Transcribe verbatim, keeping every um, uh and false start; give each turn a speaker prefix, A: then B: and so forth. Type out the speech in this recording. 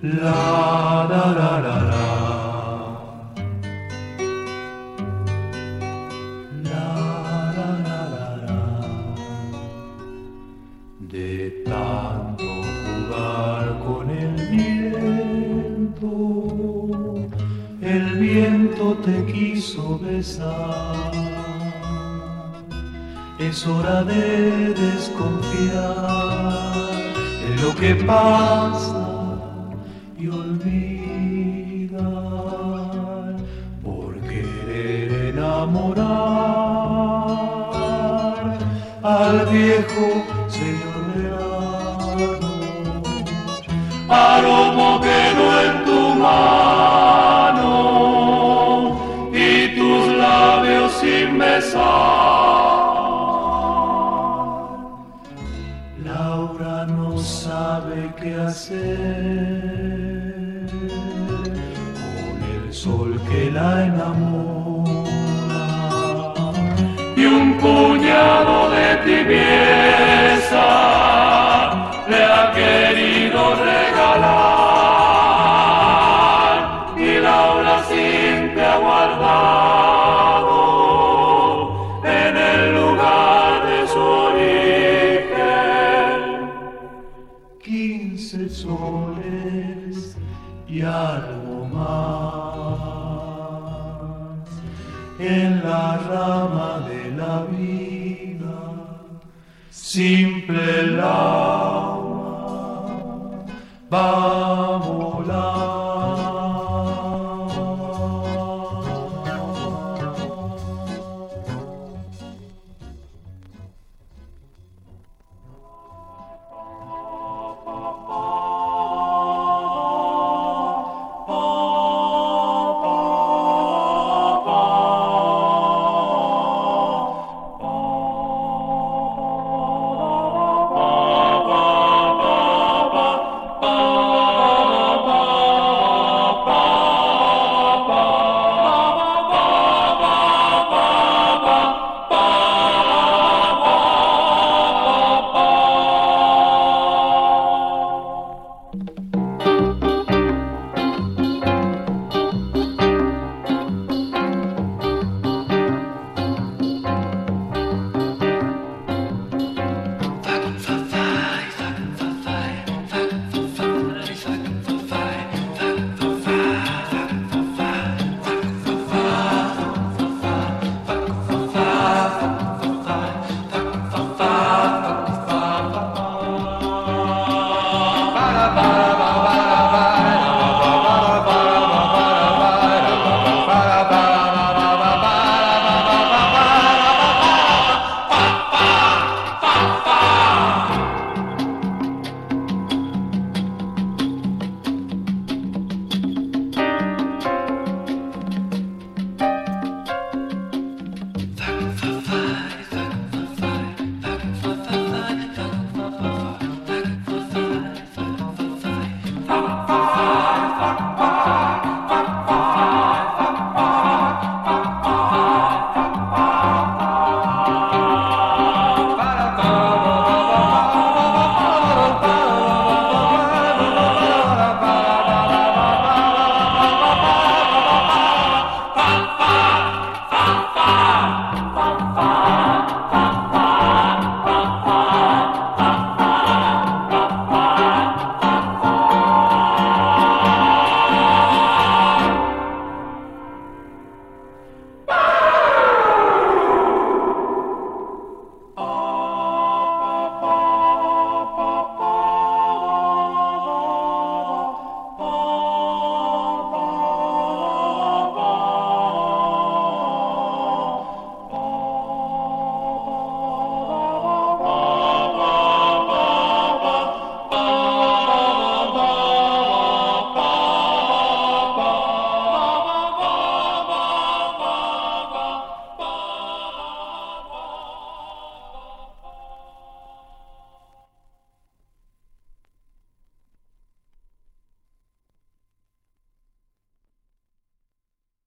A: La la la la la. La la la la la. De tanto jugar con el viento, el viento te quiso besar. Es hora de desconfiar de lo que pasa y olvidar por querer enamorar al viejo señor verano. Aroma quedó en tu mano y tus labios sin besar. Laura no sabe qué hacer con el sol que la enamora y un puñado de tibieza le ha querido regalar y Laura siempre ha guardado en el lugar de su origen quince soles y algo más en la rama de la vida. Simple Laura, vamos